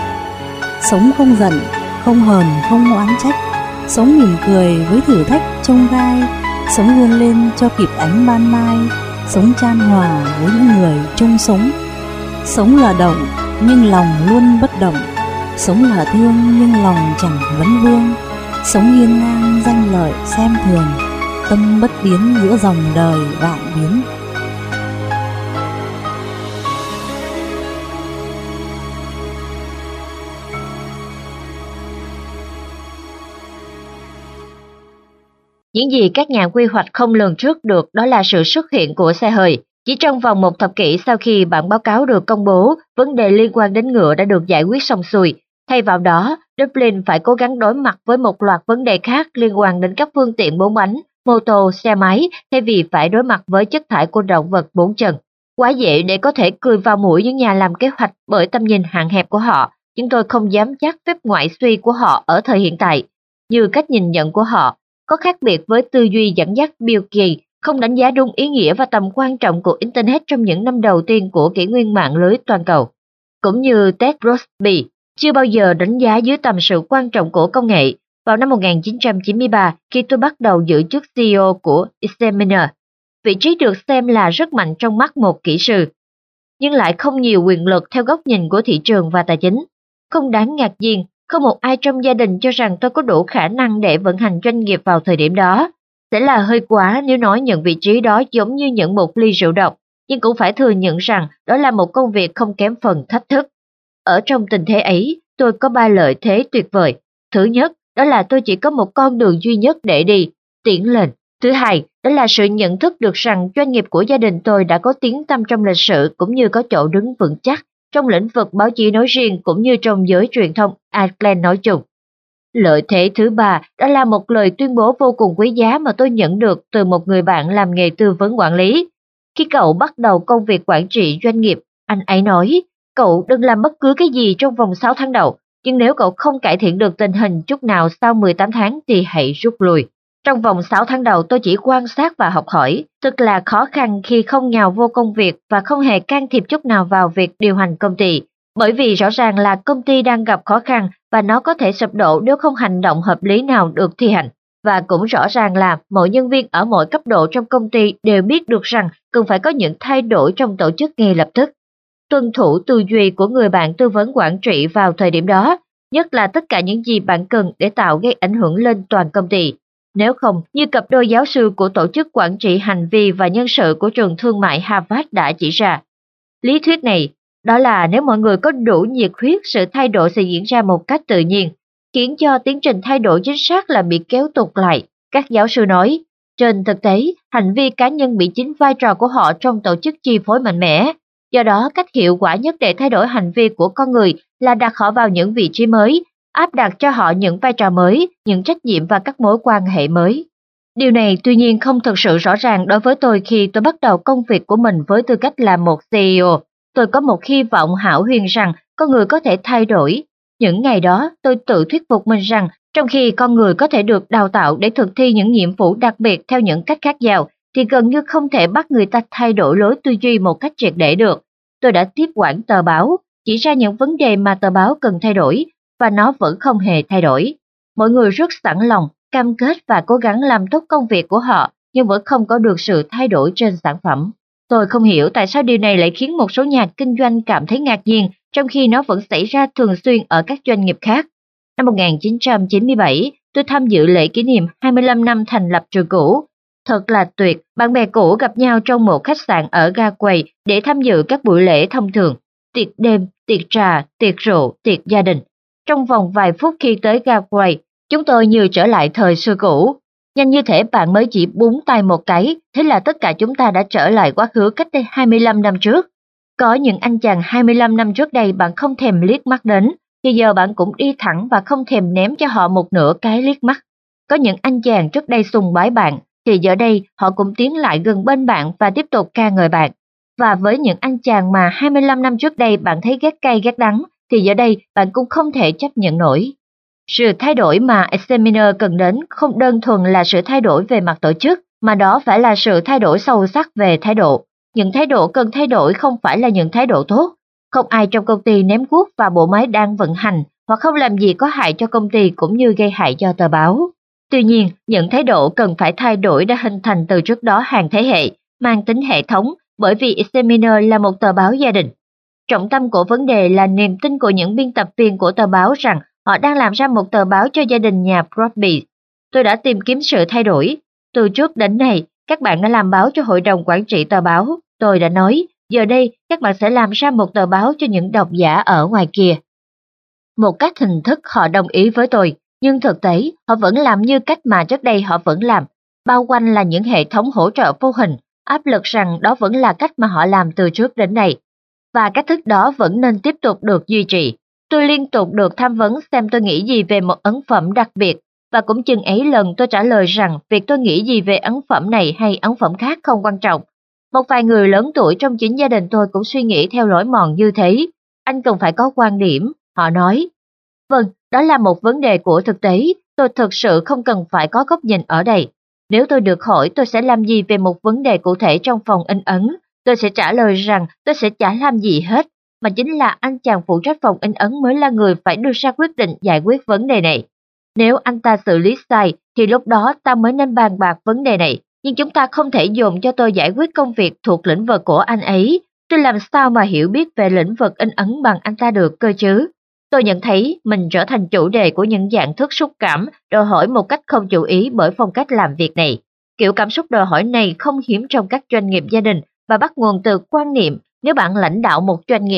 Sống không giận, không hờn, không oán trách, sống mỉm cười với thử thách chông gai, sống vươn lên cho kịp ánh ban mai, sống chan hòa với những người chung sống. Sống là động nhưng lòng luôn bất động, sống là thương nhưng lòng chẳng vấn vương, sống hiên ngang danh lợi xem thường, tâm bất biến giữa dòng đời vạn biến. Những gì các nhà quy hoạch không lường trước được đó là sự xuất hiện của xe hơi. Chỉ trong vòng một thập kỷ sau khi bản báo cáo được công bố, vấn đề liên quan đến ngựa đã được giải quyết xong xuôi. Thay vào đó, Dublin phải cố gắng đối mặt với một loạt vấn đề khác liên quan đến các phương tiện bốn bánh, mô tô, xe máy, thay vì phải đối mặt với chất thải của động vật bốn chân. Quá dễ để có thể cười vào mũi những nhà làm kế hoạch bởi tầm nhìn hạn hẹp của họ. Chúng tôi không dám chắc phép ngoại suy của họ ở thời hiện tại. Như cách nhìn nhận của họ có khác biệt với tư duy dẫn dắt Bill Gates, không đánh giá đúng ý nghĩa và tầm quan trọng của Internet trong những năm đầu tiên của kỷ nguyên mạng lưới toàn cầu. Cũng như Ted Rosby, chưa bao giờ đánh giá dưới tầm sự quan trọng của công nghệ. Vào năm một nghìn chín trăm chín mươi ba, khi tôi bắt đầu giữ chức xê e ô của Examiner, vị trí được xem là rất mạnh trong mắt một kỹ sư, nhưng lại không nhiều quyền lực theo góc nhìn của thị trường và tài chính. Không đáng ngạc nhiên, không một ai trong gia đình cho rằng tôi có đủ khả năng để vận hành doanh nghiệp vào thời điểm đó. Sẽ là hơi quá nếu nói nhận vị trí đó giống như nhận một ly rượu độc, nhưng cũng phải thừa nhận rằng đó là một công việc không kém phần thách thức. Ở trong tình thế ấy, tôi có ba lợi thế tuyệt vời. Thứ nhất, đó là tôi chỉ có một con đường duy nhất để đi, tiến lên. Thứ hai, đó là sự nhận thức được rằng doanh nghiệp của gia đình tôi đã có tiếng tăm trong lịch sử cũng như có chỗ đứng vững chắc trong lĩnh vực báo chí nói riêng cũng như trong giới truyền thông Ireland nói chung. Lợi thế thứ ba, đó là một lời tuyên bố vô cùng quý giá mà tôi nhận được từ một người bạn làm nghề tư vấn quản lý. Khi cậu bắt đầu công việc quản trị doanh nghiệp, anh ấy nói, cậu đừng làm bất cứ cái gì trong vòng sáu tháng đầu, nhưng nếu cậu không cải thiện được tình hình chút nào sau mười tám tháng thì hãy rút lui. Trong vòng sáu tháng đầu tôi chỉ quan sát và học hỏi, thật là khó khăn khi không nhào vô công việc và không hề can thiệp chút nào vào việc điều hành công ty, bởi vì rõ ràng là công ty đang gặp khó khăn và nó có thể sụp đổ nếu không hành động hợp lý nào được thi hành. Và cũng rõ ràng là mỗi nhân viên ở mọi cấp độ trong công ty đều biết được rằng cần phải có những thay đổi trong tổ chức ngay lập tức. Tuân thủ tư duy của người bạn tư vấn quản trị vào thời điểm đó, nhất là tất cả những gì bạn cần để tạo gây ảnh hưởng lên toàn công ty. Nếu không, như cặp đôi giáo sư của tổ chức quản trị hành vi và nhân sự của trường thương mại Harvard đã chỉ ra. Lý thuyết này, đó là nếu mọi người có đủ nhiệt huyết, sự thay đổi sẽ diễn ra một cách tự nhiên, khiến cho tiến trình thay đổi chính xác là bị kéo tụt lại. Các giáo sư nói, trên thực tế, hành vi cá nhân bị chính vai trò của họ trong tổ chức chi phối mạnh mẽ. Do đó, cách hiệu quả nhất để thay đổi hành vi của con người là đặt họ vào những vị trí mới, áp đặt cho họ những vai trò mới, những trách nhiệm và các mối quan hệ mới. Điều này tuy nhiên không thực sự rõ ràng đối với tôi khi tôi bắt đầu công việc của mình với tư cách là một xê e ô. Tôi có một hy vọng hão huyền rằng con người có thể thay đổi. Những ngày đó, tôi tự thuyết phục mình rằng trong khi con người có thể được đào tạo để thực thi những nhiệm vụ đặc biệt theo những cách khác nhau, thì gần như không thể bắt người ta thay đổi lối tư duy một cách triệt để được. Tôi đã tiếp quản tờ báo, chỉ ra những vấn đề mà tờ báo cần thay đổi, và nó vẫn không hề thay đổi. Mọi người rất sẵn lòng, cam kết và cố gắng làm tốt công việc của họ, nhưng vẫn không có được sự thay đổi trên sản phẩm. Tôi không hiểu tại sao điều này lại khiến một số nhà kinh doanh cảm thấy ngạc nhiên, trong khi nó vẫn xảy ra thường xuyên ở các doanh nghiệp khác. Năm một nghìn chín trăm chín mươi bảy, tôi tham dự lễ kỷ niệm hai mươi lăm năm thành lập trường cũ. Thật là tuyệt, bạn bè cũ gặp nhau trong một khách sạn ở Galway để tham dự các buổi lễ thông thường, tiệc đêm, tiệc trà, tiệc rượu, tiệc gia đình. Trong vòng vài phút khi tới Galway, chúng tôi như trở lại thời xưa cũ. Nhanh như thể bạn mới chỉ búng tay một cái, thế là tất cả chúng ta đã trở lại quá khứ cách đây hai mươi lăm năm trước. Có những anh chàng hai mươi lăm năm trước đây bạn không thèm liếc mắt đến, thì giờ bạn cũng đi thẳng và không thèm ném cho họ một nửa cái liếc mắt. Có những anh chàng trước đây sùng bái bạn, thì giờ đây họ cũng tiến lại gần bên bạn và tiếp tục ca ngợi bạn. Và với những anh chàng mà hai mươi lăm năm trước đây bạn thấy ghét cay ghét đắng, thì giờ đây bạn cũng không thể chấp nhận nổi. Sự thay đổi mà Examiner cần đến không đơn thuần là sự thay đổi về mặt tổ chức, mà đó phải là sự thay đổi sâu sắc về thái độ. Những thái độ cần thay đổi không phải là những thái độ tốt. Không ai trong công ty ném cuốc vào bộ máy đang vận hành hoặc không làm gì có hại cho công ty cũng như gây hại cho tờ báo. Tuy nhiên, những thái độ cần phải thay đổi đã hình thành từ trước đó hàng thế hệ, mang tính hệ thống bởi vì Examiner là một tờ báo gia đình. Trọng tâm của vấn đề là niềm tin của những biên tập viên của tờ báo rằng họ đang làm ra một tờ báo cho gia đình nhà Broadby. Tôi đã tìm kiếm sự thay đổi. Từ trước đến nay, các bạn đã làm báo cho hội đồng quản trị tờ báo. Tôi đã nói, giờ đây các bạn sẽ làm ra một tờ báo cho những độc giả ở ngoài kia. Một cách hình thức họ đồng ý với tôi, nhưng thực tế họ vẫn làm như cách mà trước đây họ vẫn làm. Bao quanh là những hệ thống hỗ trợ vô hình, áp lực rằng đó vẫn là cách mà họ làm từ trước đến nay. Và cách thức đó vẫn nên tiếp tục được duy trì. Tôi liên tục được tham vấn xem tôi nghĩ gì về một ấn phẩm đặc biệt, và cũng chừng ấy lần tôi trả lời rằng việc tôi nghĩ gì về ấn phẩm này hay ấn phẩm khác không quan trọng. Một vài người lớn tuổi trong chính gia đình tôi cũng suy nghĩ theo lối mòn như thế. Anh cần phải có quan điểm, họ nói. Vâng, đó là một vấn đề của thực tế, tôi thực sự không cần phải có góc nhìn ở đây. Nếu tôi được hỏi tôi sẽ làm gì về một vấn đề cụ thể trong phòng in ấn, tôi sẽ trả lời rằng tôi sẽ chả làm gì hết, mà chính là anh chàng phụ trách phòng in ấn mới là người phải đưa ra quyết định giải quyết vấn đề này. Nếu anh ta xử lý sai, thì lúc đó ta mới nên bàn bạc vấn đề này, nhưng chúng ta không thể dồn cho tôi giải quyết công việc thuộc lĩnh vực của anh ấy. Tôi làm sao mà hiểu biết về lĩnh vực in ấn bằng anh ta được cơ chứ? Tôi nhận thấy mình trở thành chủ đề của những dạng thức xúc cảm, đòi hỏi một cách không chủ ý bởi phong cách làm việc này. Kiểu cảm xúc đòi hỏi này không hiếm trong các doanh nghiệp gia đình và bắt nguồn từ quan niệm nếu bạn lãnh đạo một doanh nghiệp,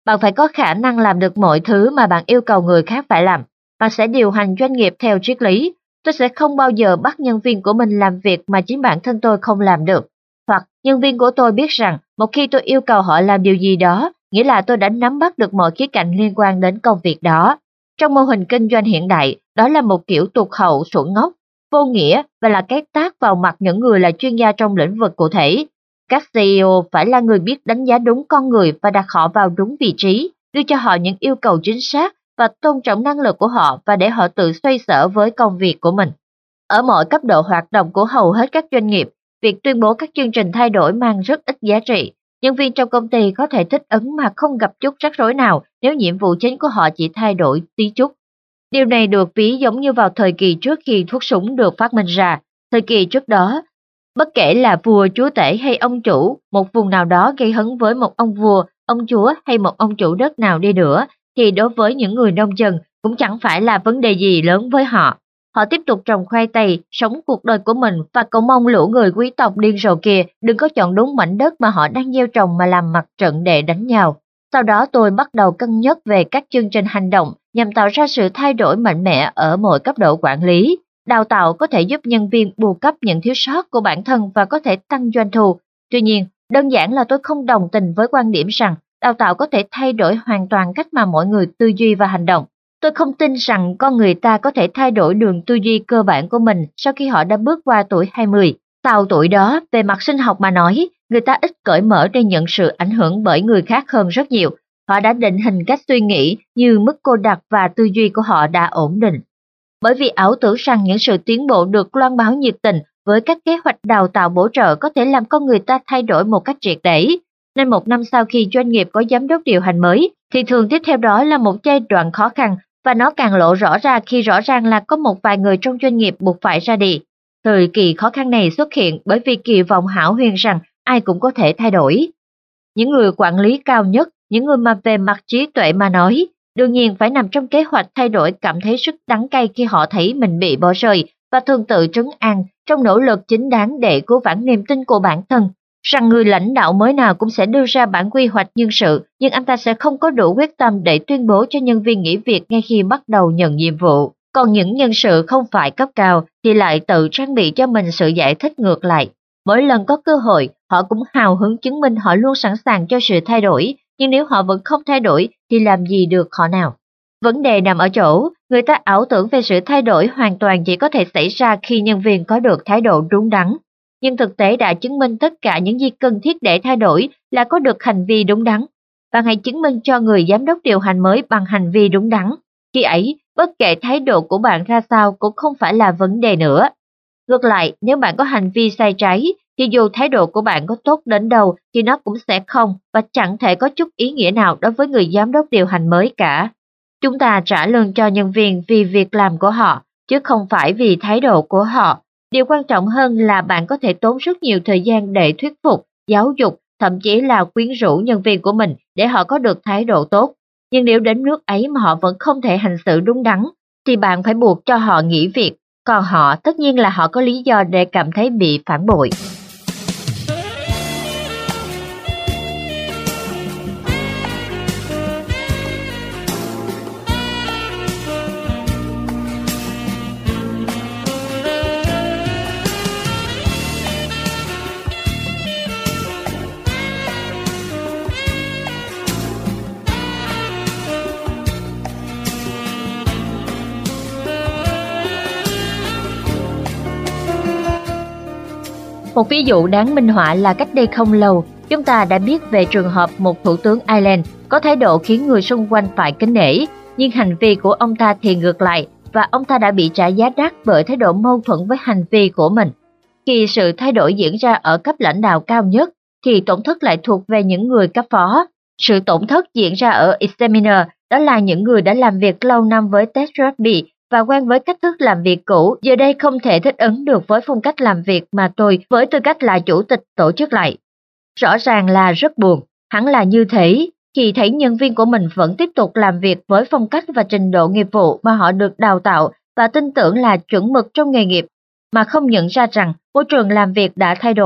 Bạn phải có khả năng làm được mọi thứ mà bạn yêu cầu người khác phải làm. Bạn sẽ điều hành doanh nghiệp theo triết lý. Tôi sẽ không bao giờ bắt nhân viên của mình làm việc mà chính bản thân tôi không làm được. Hoặc nhân viên của tôi biết rằng một khi tôi yêu cầu họ làm điều gì đó, nghĩa là tôi đã nắm bắt được mọi khía cạnh liên quan đến công việc đó. Trong mô hình kinh doanh hiện đại, đó là một kiểu tụt hậu xuẩn ngốc, vô nghĩa và là cái tát vào mặt những người là chuyên gia trong lĩnh vực cụ thể. Các xê e ô phải là người biết đánh giá đúng con người và đặt họ vào đúng vị trí, đưa cho họ những yêu cầu chính xác và tôn trọng năng lực của họ và để họ tự xoay sở với công việc của mình. Ở mọi cấp độ hoạt động của hầu hết các doanh nghiệp, việc tuyên bố các chương trình thay đổi mang rất ít giá trị. Nhân viên trong công ty có thể thích ứng mà không gặp chút rắc rối nào nếu nhiệm vụ chính của họ chỉ thay đổi tí chút. Điều này được ví giống như vào thời kỳ trước khi thuốc súng được phát minh ra. Thời kỳ trước đó, bất kể là vua, chúa tể hay ông chủ, một vùng nào đó gây hấn với một ông vua, ông chúa hay một ông chủ đất nào đi nữa, thì đối với những người nông dân cũng chẳng phải là vấn đề gì lớn với họ. Họ tiếp tục trồng khoai tây, sống cuộc đời của mình và cầu mong lũ người quý tộc điên rồ kia đừng có chọn đúng mảnh đất mà họ đang gieo trồng mà làm mặt trận để đánh nhau. Sau đó tôi bắt đầu cân nhắc về các chương trình hành động nhằm tạo ra sự thay đổi mạnh mẽ ở mọi cấp độ quản lý. Đào tạo có thể giúp nhân viên bù đắp những thiếu sót của bản thân và có thể tăng doanh thu. Tuy nhiên, đơn giản là tôi không đồng tình với quan điểm rằng đào tạo có thể thay đổi hoàn toàn cách mà mọi người tư duy và hành động. Tôi không tin rằng con người ta có thể thay đổi đường tư duy cơ bản của mình sau khi họ đã bước qua tuổi hai mươi. Sau tuổi đó, về mặt sinh học mà nói, người ta ít cởi mở để nhận sự ảnh hưởng bởi người khác hơn rất nhiều. Họ đã định hình cách suy nghĩ như mức cô đặc và tư duy của họ đã ổn định. Bởi vì ảo tưởng rằng những sự tiến bộ được loan báo nhiệt tình với các kế hoạch đào tạo bổ trợ có thể làm con người ta thay đổi một cách triệt để. Nên một năm sau khi doanh nghiệp có giám đốc điều hành mới, thì thường tiếp theo đó là một giai đoạn khó khăn và nó càng lộ rõ ra khi rõ ràng là có một vài người trong doanh nghiệp buộc phải ra đi. Thời kỳ khó khăn này xuất hiện bởi vì kỳ vọng hão huyền rằng ai cũng có thể thay đổi. Những người quản lý cao nhất, những người mà về mặt trí tuệ mà nói, đương nhiên phải nằm trong kế hoạch thay đổi cảm thấy rất đắng cay khi họ thấy mình bị bỏ rơi và thường tự trấn an trong nỗ lực chính đáng để cứu vãn niềm tin của bản thân, rằng người lãnh đạo mới nào cũng sẽ đưa ra bản quy hoạch nhân sự, nhưng anh ta sẽ không có đủ quyết tâm để tuyên bố cho nhân viên nghỉ việc ngay khi bắt đầu nhận nhiệm vụ. Còn những nhân sự không phải cấp cao thì lại tự trang bị cho mình sự giải thích ngược lại. Mỗi lần có cơ hội, họ cũng hào hứng chứng minh họ luôn sẵn sàng cho sự thay đổi, nhưng nếu họ vẫn không thay đổi thì làm gì được họ nào. Vấn đề nằm ở chỗ, người ta ảo tưởng về sự thay đổi hoàn toàn chỉ có thể xảy ra khi nhân viên có được thái độ đúng đắn. Nhưng thực tế đã chứng minh tất cả những gì cần thiết để thay đổi là có được hành vi đúng đắn. Bạn hãy chứng minh cho người giám đốc điều hành mới bằng hành vi đúng đắn. Khi ấy, bất kể thái độ của bạn ra sao cũng không phải là vấn đề nữa. Ngược lại, nếu bạn có hành vi sai trái, thì dù thái độ của bạn có tốt đến đâu thì nó cũng sẽ không và chẳng thể có chút ý nghĩa nào đối với người giám đốc điều hành mới cả. Chúng ta trả lương cho nhân viên vì việc làm của họ, chứ không phải vì thái độ của họ. Điều quan trọng hơn là bạn có thể tốn rất nhiều thời gian để thuyết phục, giáo dục, thậm chí là quyến rũ nhân viên của mình để họ có được thái độ tốt. Nhưng nếu đến nước ấy mà họ vẫn không thể hành xử đúng đắn, thì bạn phải buộc cho họ nghỉ việc. Còn họ, tất nhiên là họ có lý do để cảm thấy bị phản bội. Một ví dụ đáng minh họa là cách đây không lâu, chúng ta đã biết về trường hợp một thủ tướng Ireland có thái độ khiến người xung quanh phải kính nể, nhưng hành vi của ông ta thì ngược lại và ông ta đã bị trả giá đắt bởi thái độ mâu thuẫn với hành vi của mình. Khi sự thay đổi diễn ra ở cấp lãnh đạo cao nhất, thì tổn thất lại thuộc về những người cấp phó. Sự tổn thất diễn ra ở Examiner, đó là những người đã làm việc lâu năm với Ted Raby và quen với cách thức làm việc cũ, giờ đây không thể thích ứng được với phong cách làm việc mà tôi với tư cách là chủ tịch tổ chức lại. Rõ ràng là rất buồn, hẳn là như thế, khi thấy nhân viên của mình vẫn tiếp tục làm việc với phong cách và trình độ nghiệp vụ mà họ được đào tạo và tin tưởng là chuẩn mực trong nghề nghiệp, mà không nhận ra rằng môi trường làm việc đã thay đổi,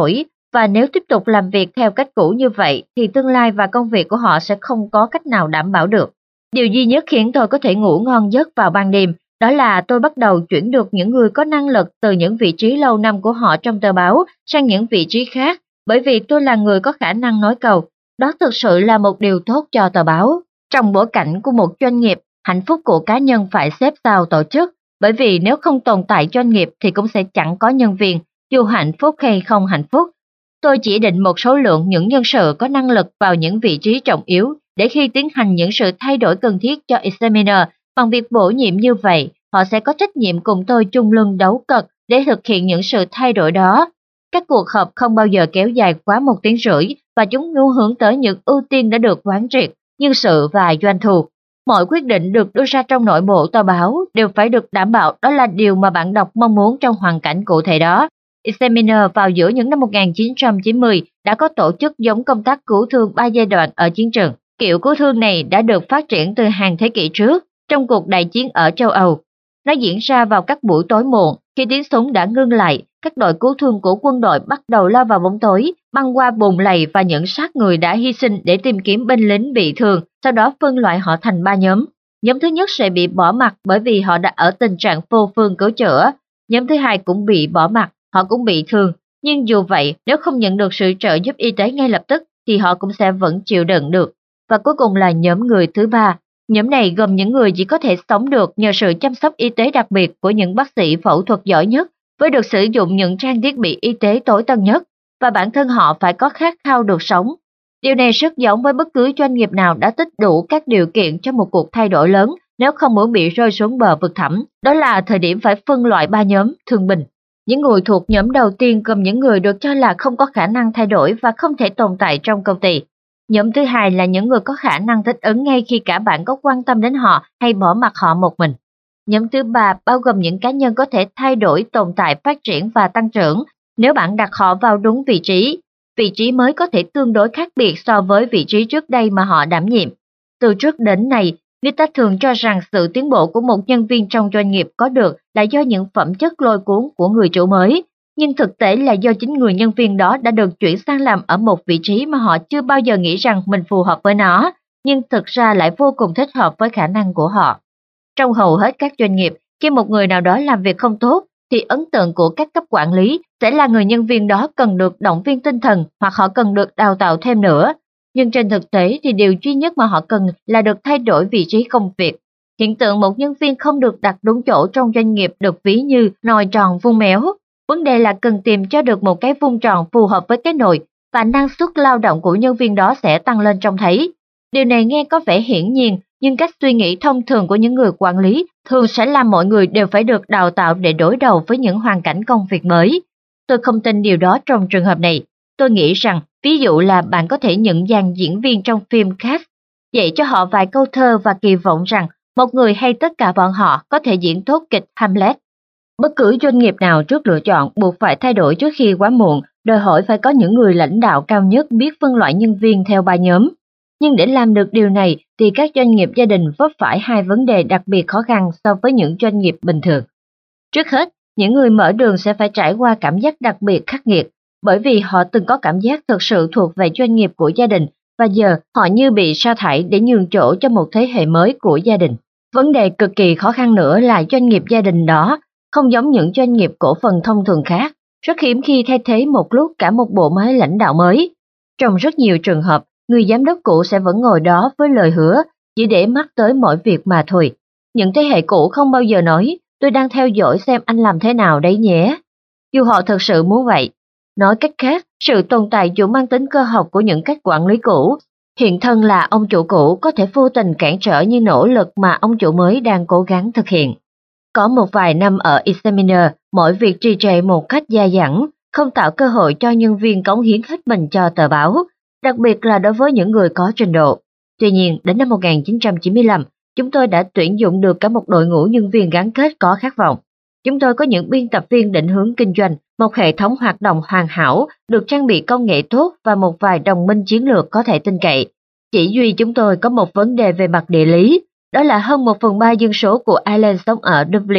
và nếu tiếp tục làm việc theo cách cũ như vậy thì tương lai và công việc của họ sẽ không có cách nào đảm bảo được. Điều duy nhất khiến tôi có thể ngủ ngon giấc vào ban đêm, đó là tôi bắt đầu chuyển được những người có năng lực từ những vị trí lâu năm của họ trong tờ báo sang những vị trí khác, bởi vì tôi là người có khả năng nói cầu. Đó thực sự là một điều tốt cho tờ báo. Trong bối cảnh của một doanh nghiệp, hạnh phúc của cá nhân phải xếp sau tổ chức, bởi vì nếu không tồn tại doanh nghiệp thì cũng sẽ chẳng có nhân viên, dù hạnh phúc hay không hạnh phúc. Tôi chỉ định một số lượng những nhân sự có năng lực vào những vị trí trọng yếu để khi tiến hành những sự thay đổi cần thiết cho Examiner, bằng việc bổ nhiệm như vậy, họ sẽ có trách nhiệm cùng tôi chung lưng đấu cật để thực hiện những sự thay đổi đó. Các cuộc họp không bao giờ kéo dài quá một tiếng rưỡi và chúng luôn hướng tới những ưu tiên đã được quán triệt, nhân sự và doanh thu. Mọi quyết định được đưa ra trong nội bộ tờ báo đều phải được đảm bảo đó là điều mà bạn đọc mong muốn trong hoàn cảnh cụ thể đó. Examiner vào giữa những năm một nghìn chín trăm chín mươi đã có tổ chức giống công tác cứu thương ba giai đoạn ở chiến trường. Kiểu cứu thương này đã được phát triển từ hàng thế kỷ trước trong cuộc đại chiến ở châu Âu. Nó diễn ra vào các buổi tối muộn, khi tiếng súng đã ngưng lại, các đội cứu thương của quân đội bắt đầu lao vào bóng tối, băng qua bùn lầy và nhận xác người đã hy sinh để tìm kiếm binh lính bị thương, sau đó phân loại họ thành ba nhóm. Nhóm thứ nhất sẽ bị bỏ mặc bởi vì họ đã ở tình trạng vô phương cứu chữa. Nhóm thứ hai cũng bị bỏ mặc, họ cũng bị thương. Nhưng dù vậy, nếu không nhận được sự trợ giúp y tế ngay lập tức, thì họ cũng sẽ vẫn chịu đựng được. Và cuối cùng là nhóm người thứ ba. Nhóm này gồm những người chỉ có thể sống được nhờ sự chăm sóc y tế đặc biệt của những bác sĩ phẫu thuật giỏi nhất, với được sử dụng những trang thiết bị y tế tối tân nhất, và bản thân họ phải có khát khao được sống. Điều này rất giống với bất cứ doanh nghiệp nào đã tích đủ các điều kiện cho một cuộc thay đổi lớn, nếu không muốn bị rơi xuống bờ vực thẳm. Đó là thời điểm phải phân loại ba nhóm thương binh. Những người thuộc nhóm đầu tiên gồm những người được cho là không có khả năng thay đổi và không thể tồn tại trong công ty. Nhóm thứ hai là những người có khả năng thích ứng ngay khi cả bạn có quan tâm đến họ hay bỏ mặc họ một mình. Nhóm thứ ba bao gồm những cá nhân có thể thay đổi, tồn tại, phát triển và tăng trưởng nếu bạn đặt họ vào đúng vị trí. Vị trí mới có thể tương đối khác biệt so với vị trí trước đây mà họ đảm nhiệm. Từ trước đến nay, người ta thường cho rằng sự tiến bộ của một nhân viên trong doanh nghiệp có được là do những phẩm chất lôi cuốn của người chủ mới, nhưng thực tế là do chính người nhân viên đó đã được chuyển sang làm ở một vị trí mà họ chưa bao giờ nghĩ rằng mình phù hợp với nó, nhưng thực ra lại vô cùng thích hợp với khả năng của họ. Trong hầu hết các doanh nghiệp, khi một người nào đó làm việc không tốt, thì ấn tượng của các cấp quản lý sẽ là người nhân viên đó cần được động viên tinh thần hoặc họ cần được đào tạo thêm nữa. Nhưng trên thực tế thì điều duy nhất mà họ cần là được thay đổi vị trí công việc. Hiện tượng một nhân viên không được đặt đúng chỗ trong doanh nghiệp được ví như nồi tròn vuông méo. Vấn đề là cần tìm cho được một cái vuông tròn phù hợp với cái nồi và năng suất lao động của nhân viên đó sẽ tăng lên trông thấy. Điều này nghe có vẻ hiển nhiên, nhưng cách suy nghĩ thông thường của những người quản lý thường sẽ làm mọi người đều phải được đào tạo để đối đầu với những hoàn cảnh công việc mới. Tôi không tin điều đó trong trường hợp này. Tôi nghĩ rằng, ví dụ là bạn có thể nhận dàn diễn viên trong phim cast, dạy cho họ vài câu thơ và kỳ vọng rằng một người hay tất cả bọn họ có thể diễn tốt kịch Hamlet. Bất cứ doanh nghiệp nào trước lựa chọn buộc phải thay đổi trước khi quá muộn, đòi hỏi phải có những người lãnh đạo cao nhất biết phân loại nhân viên theo ba nhóm. Nhưng để làm được điều này thì các doanh nghiệp gia đình vấp phải hai vấn đề đặc biệt khó khăn so với những doanh nghiệp bình thường. Trước hết, những người mở đường sẽ phải trải qua cảm giác đặc biệt khắc nghiệt, bởi vì họ từng có cảm giác thực sự thuộc về doanh nghiệp của gia đình và giờ họ như bị sa thải để nhường chỗ cho một thế hệ mới của gia đình. Vấn đề cực kỳ khó khăn nữa là doanh nghiệp gia đình đó không giống những doanh nghiệp cổ phần thông thường khác, rất hiếm khi thay thế một lúc cả một bộ máy lãnh đạo mới. Trong rất nhiều trường hợp, người giám đốc cũ sẽ vẫn ngồi đó với lời hứa, chỉ để mắt tới mọi việc mà thôi. Những thế hệ cũ không bao giờ nói, tôi đang theo dõi xem anh làm thế nào đấy nhé. Dù họ thực sự muốn vậy. Nói cách khác, sự tồn tại dù mang tính cơ học của những cách quản lý cũ, hiện thân là ông chủ cũ có thể vô tình cản trở những nỗ lực mà ông chủ mới đang cố gắng thực hiện. Có một vài năm ở Examiner, mọi việc trì trệ một cách dai dẳng, không tạo cơ hội cho nhân viên cống hiến hết mình cho tờ báo, đặc biệt là đối với những người có trình độ. Tuy nhiên, đến năm một nghìn chín trăm chín mươi lăm, chúng tôi đã tuyển dụng được cả một đội ngũ nhân viên gắn kết có khát vọng. Chúng tôi có những biên tập viên định hướng kinh doanh, một hệ thống hoạt động hoàn hảo, được trang bị công nghệ tốt và một vài đồng minh chiến lược có thể tin cậy. Chỉ duy chúng tôi có một vấn đề về mặt địa lý, đó là hơn một phần ba dân số của Ireland sống ở Dublin.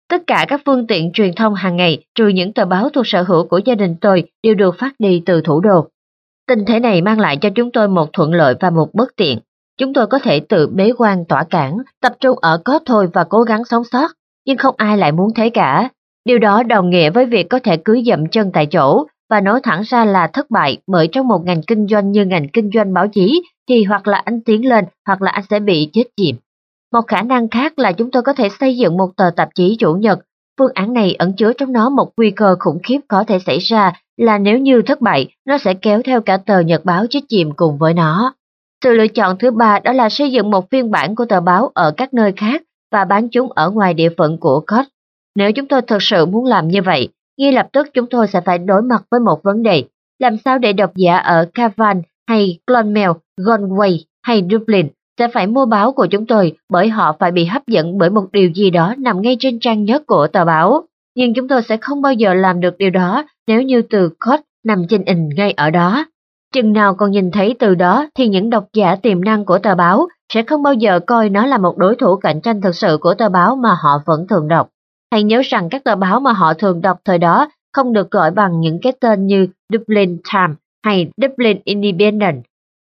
Tất cả các phương tiện truyền thông hàng ngày, trừ những tờ báo thuộc sở hữu của gia đình tôi, đều được phát đi từ thủ đô. Tình thế này mang lại cho chúng tôi một thuận lợi và một bất tiện. Chúng tôi có thể tự bế quan tỏa cảng, tập trung ở cốt thôi và cố gắng sống sót, nhưng không ai lại muốn thế cả. Điều đó đồng nghĩa với việc có thể cứ dậm chân tại chỗ và nói thẳng ra là thất bại, bởi trong một ngành kinh doanh như ngành kinh doanh báo chí thì hoặc là anh tiến lên hoặc là anh sẽ bị chết chìm. Một khả năng khác là chúng tôi có thể xây dựng một tờ tạp chí chủ nhật. Phương án này ẩn chứa trong nó một nguy cơ khủng khiếp có thể xảy ra là nếu như thất bại, nó sẽ kéo theo cả tờ nhật báo chết chìm cùng với nó. Sự lựa chọn thứ ba đó là xây dựng một phiên bản của tờ báo ở các nơi khác và bán chúng ở ngoài địa phận của Coast. Nếu chúng tôi thực sự muốn làm như vậy, ngay lập tức chúng tôi sẽ phải đối mặt với một vấn đề. Làm sao để độc giả ở Cavan hay Clonmel, Galway hay Dublin sẽ phải mua báo của chúng tôi, bởi họ phải bị hấp dẫn bởi một điều gì đó nằm ngay trên trang nhất của tờ báo. Nhưng chúng tôi sẽ không bao giờ làm được điều đó nếu như từ Coast nằm trên in ngay ở đó. Chừng nào còn nhìn thấy từ đó thì những độc giả tiềm năng của tờ báo sẽ không bao giờ coi nó là một đối thủ cạnh tranh thực sự của tờ báo mà họ vẫn thường đọc. Hãy nhớ rằng các tờ báo mà họ thường đọc thời đó không được gọi bằng những cái tên như Dublin Times hay Dublin Independent.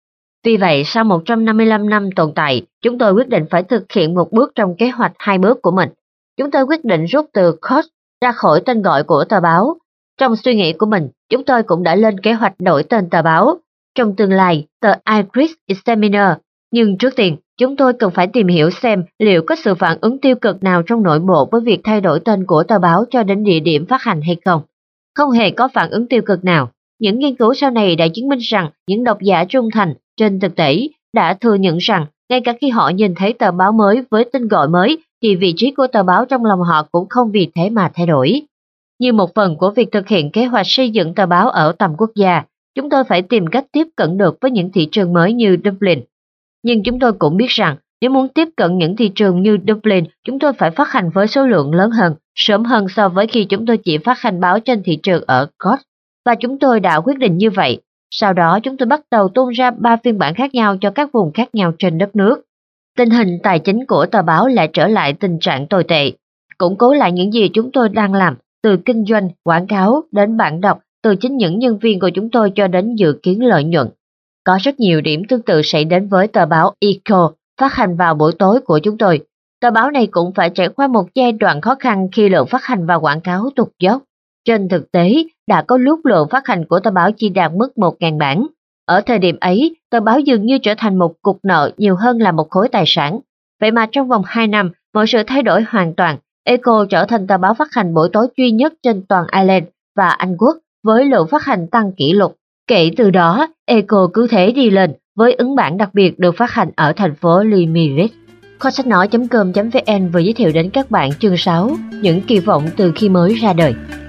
Vì vậy, sau một trăm năm mươi lăm năm tồn tại, chúng tôi quyết định phải thực hiện một bước trong kế hoạch hai bước của mình. Chúng tôi quyết định rút từ Coast ra khỏi tên gọi của tờ báo. Trong suy nghĩ của mình, chúng tôi cũng đã lên kế hoạch đổi tên tờ báo. Trong tương lai, tờ Irish Examiner. Nhưng trước tiên, chúng tôi cần phải tìm hiểu xem liệu có sự phản ứng tiêu cực nào trong nội bộ với việc thay đổi tên của tờ báo cho đến địa điểm phát hành hay không. Không hề có phản ứng tiêu cực nào. Những nghiên cứu sau này đã chứng minh rằng những độc giả trung thành trên thực tế đã thừa nhận rằng ngay cả khi họ nhìn thấy tờ báo mới với tên gọi mới thì vị trí của tờ báo trong lòng họ cũng không vì thế mà thay đổi. Như một phần của việc thực hiện kế hoạch xây dựng tờ báo ở tầm quốc gia, chúng tôi phải tìm cách tiếp cận được với những thị trường mới như Dublin. Nhưng chúng tôi cũng biết rằng nếu muốn tiếp cận những thị trường như Dublin, chúng tôi phải phát hành với số lượng lớn hơn, sớm hơn so với khi chúng tôi chỉ phát hành báo trên thị trường ở Coast. Và chúng tôi đã quyết định như vậy. Sau đó chúng tôi bắt đầu tung ra ba phiên bản khác nhau cho các vùng khác nhau trên đất nước. Tình hình tài chính của tờ báo lại trở lại tình trạng tồi tệ. Củng cố lại những gì chúng tôi đang làm, từ kinh doanh, quảng cáo đến bạn đọc, từ chính những nhân viên của chúng tôi cho đến dự kiến lợi nhuận. Có rất nhiều điểm tương tự xảy đến với tờ báo Echo phát hành vào buổi tối của chúng tôi. Tờ báo này cũng phải trải qua một giai đoạn khó khăn khi lượng phát hành và quảng cáo tụt dốc. Trên thực tế, đã có lúc lượng phát hành của tờ báo chỉ đạt mức một nghìn bản. Ở thời điểm ấy, tờ báo dường như trở thành một cục nợ nhiều hơn là một khối tài sản. Vậy mà trong vòng hai năm, mọi sự thay đổi hoàn toàn. Echo trở thành tờ báo phát hành buổi tối duy nhất trên toàn Ireland và Anh Quốc với lượng phát hành tăng kỷ lục. Kể từ đó, Echo cứ thế đi lên với ấn bản đặc biệt được phát hành ở thành phố Limerick. Kho sách nói chấm com chấm vn vừa giới thiệu đến các bạn chương sáu, những kỳ vọng từ khi mới ra đời.